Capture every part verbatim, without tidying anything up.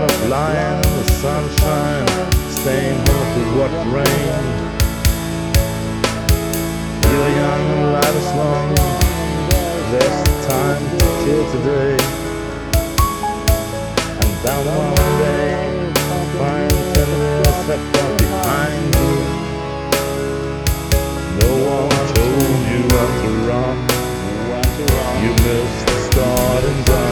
blind in the sunshine, staying home to watch rain. You're young and life is long, there's time to kill today. And down one day, find ten years left out behind you. No one told you when to run, you missed the starting gun.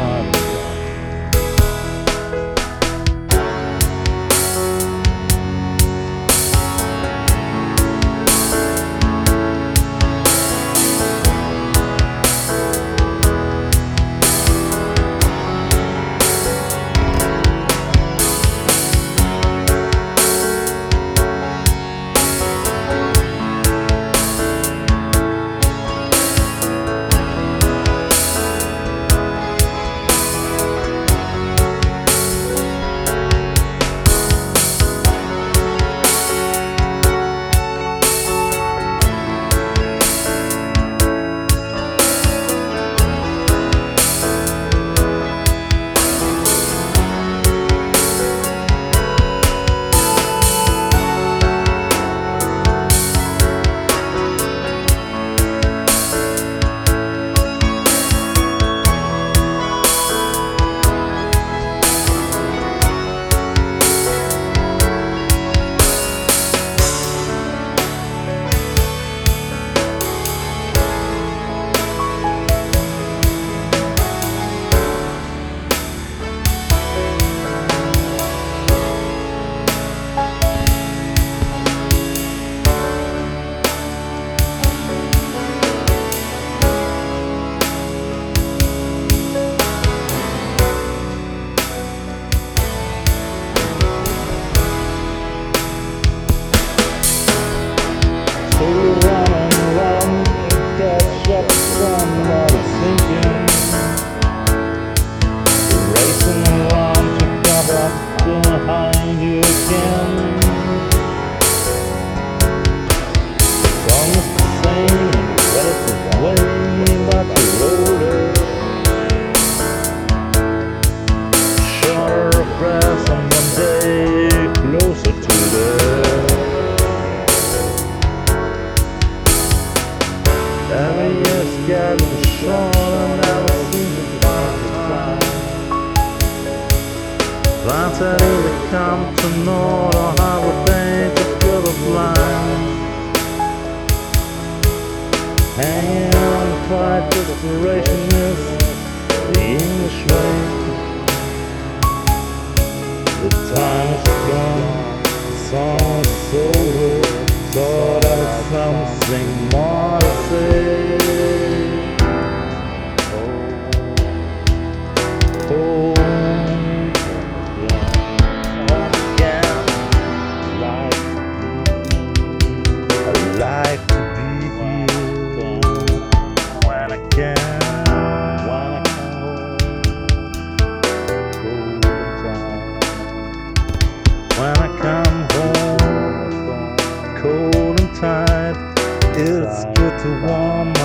Somebody sinking, racing around to come up behind you again. Song is the same, relative way, but you wrote it. Shorter of breath and one day closer to death. Every year's getting shorter, never seems to find the time. Planted in the come to know or have a thing to feel the blind. Hanging on quiet desperation is the English way. The time is gone, the song is over. Thought I had something more to say. Oh, oh, again, I like to be here when I can. When I come home, cold and tight, it's good to warm